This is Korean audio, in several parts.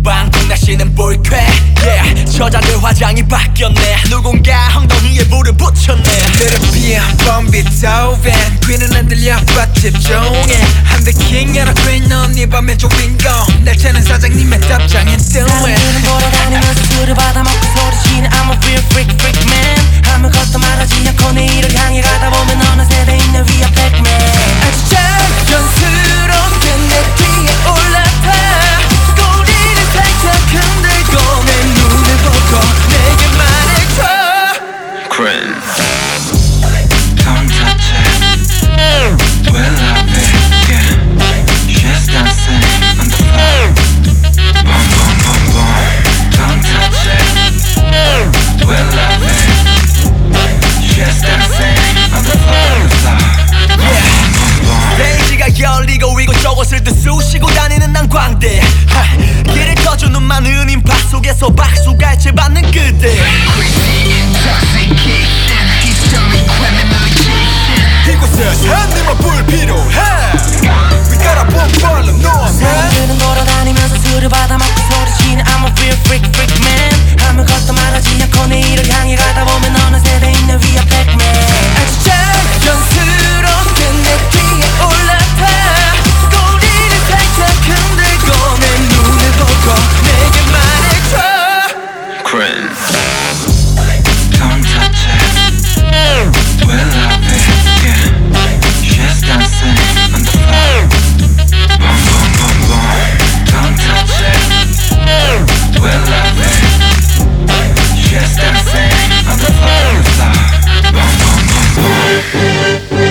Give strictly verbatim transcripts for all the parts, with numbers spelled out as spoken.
방콕 날씨는 불쾌 yeah. 저자들 화장이 바뀌었네 누군가 엉덩이에 물을 붙였네 Little bit from Beethoven 귀는 안 들려 but 집중해 I'm the king and a queen 넌 네 밤의 주인공 날짜는 사장님의 답장인 뜨해 사람들은 돌아다니면서 술을 받아먹고 소리치는 I'm a real freak freak man 아무것도 말하지 않고 내일을 향해 가다 보면 어느새 내 있는 위에 Pac-Man 아주 자연스럽게 내 뒤에 올라타 꼬리를 살짝 흔들고 내 눈을 보고 내게 말해줘 Cringe. Don't touch it. We love it. Yeah. She's dancing on the floor. Boom, boom, boom, boom. Don't touch it. We love it. She's dancing on the floor. Boom, boom, boom. 스테이지가 열리고 이곳저곳을 들쑤시고 다니는 난 광대 하, 길을 터주는 많은 인파 속에서 박수가 채받는 그대 이곳에 산님만 불 필요해 We gotta boom volume no man 사람들은 돌아다니면서 술을 받아먹고 소리치는 I'm a real freak freak man 아무것도 말하지 않고 내일을 향해 가다 보면 어느새 내 있는 위에 Pac-Man 아주 자연스럽게 내 뒤에 올라타 꼬리를 살짝 흔들고 내 눈을 보고 내게 말해줘 Cringe. Don't touch it. We love it. Yeah. She's dancing on the floor. Boom, boom, boom, boom. Don't touch it. We love it. She's dancing on the floor. Boom, boom, boom, boom.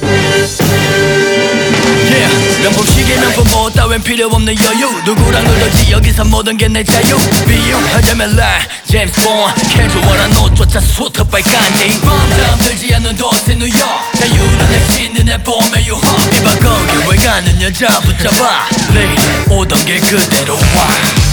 yeah. 명품시계 명품 뭐 따윈 필요 없는 여유 누구랑 놀던지 여기서 모든 게 내 자유 비유하자면 like 제임스 본 캐주얼한 옷조차 수트 빨간지 밤잠 들지 않는 도시 뉴욕 자유는 액시 눈에 보면 유혹 이봐 거기 왜 가는 여자 붙잡아 레이디 오던 길 그대로 와